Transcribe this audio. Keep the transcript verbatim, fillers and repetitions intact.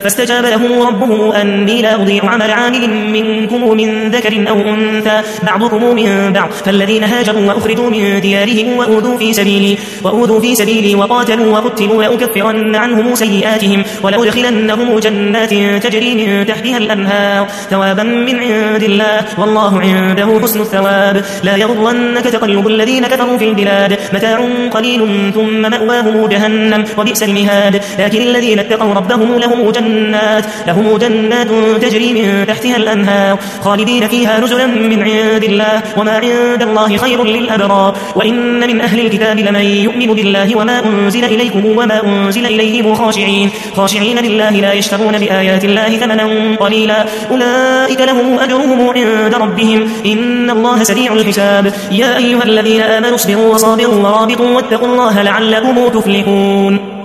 فاستجاب له ربه أني لا أضيع عمل عامل منكم من ذكر أو أنثى بعضكم من بعض فالذين هاجروا وأخرجوا من ديارهم وأوذوا في سبيلي وأوذوا في سبيلي وقاتلوا وقتلوا لأكفرن عنهم سيئاتهم ولأدخلنهم جنات تجري من تحتها الأنهار ثوابا من عند الله والله عنده حسن الثواب لا يغرنك تقلب الذين كفروا في البلاد متاع قليل ثم مأواهم جهنم وبئس المهاد لكن الذين اتقوا ربهم لهم جنات لهم جنات تجري من تحتها الأنهار خالدين فيها نزلا من عند الله وما عند الله خير للأبرار وإن من أهل الكتاب لمن يؤمن بالله وما أنزل إليكم وما أنزل إليهم خاشعين خاشعين لله لا يشترون بآيات الله ثمنا قليلا أولئك لهم أجرهم عند ربهم إن الله سريع الحساب يا أيها الذين آمنوا اصبروا وصابروا ورابطوا واتقوا الله لعلكم تفلحون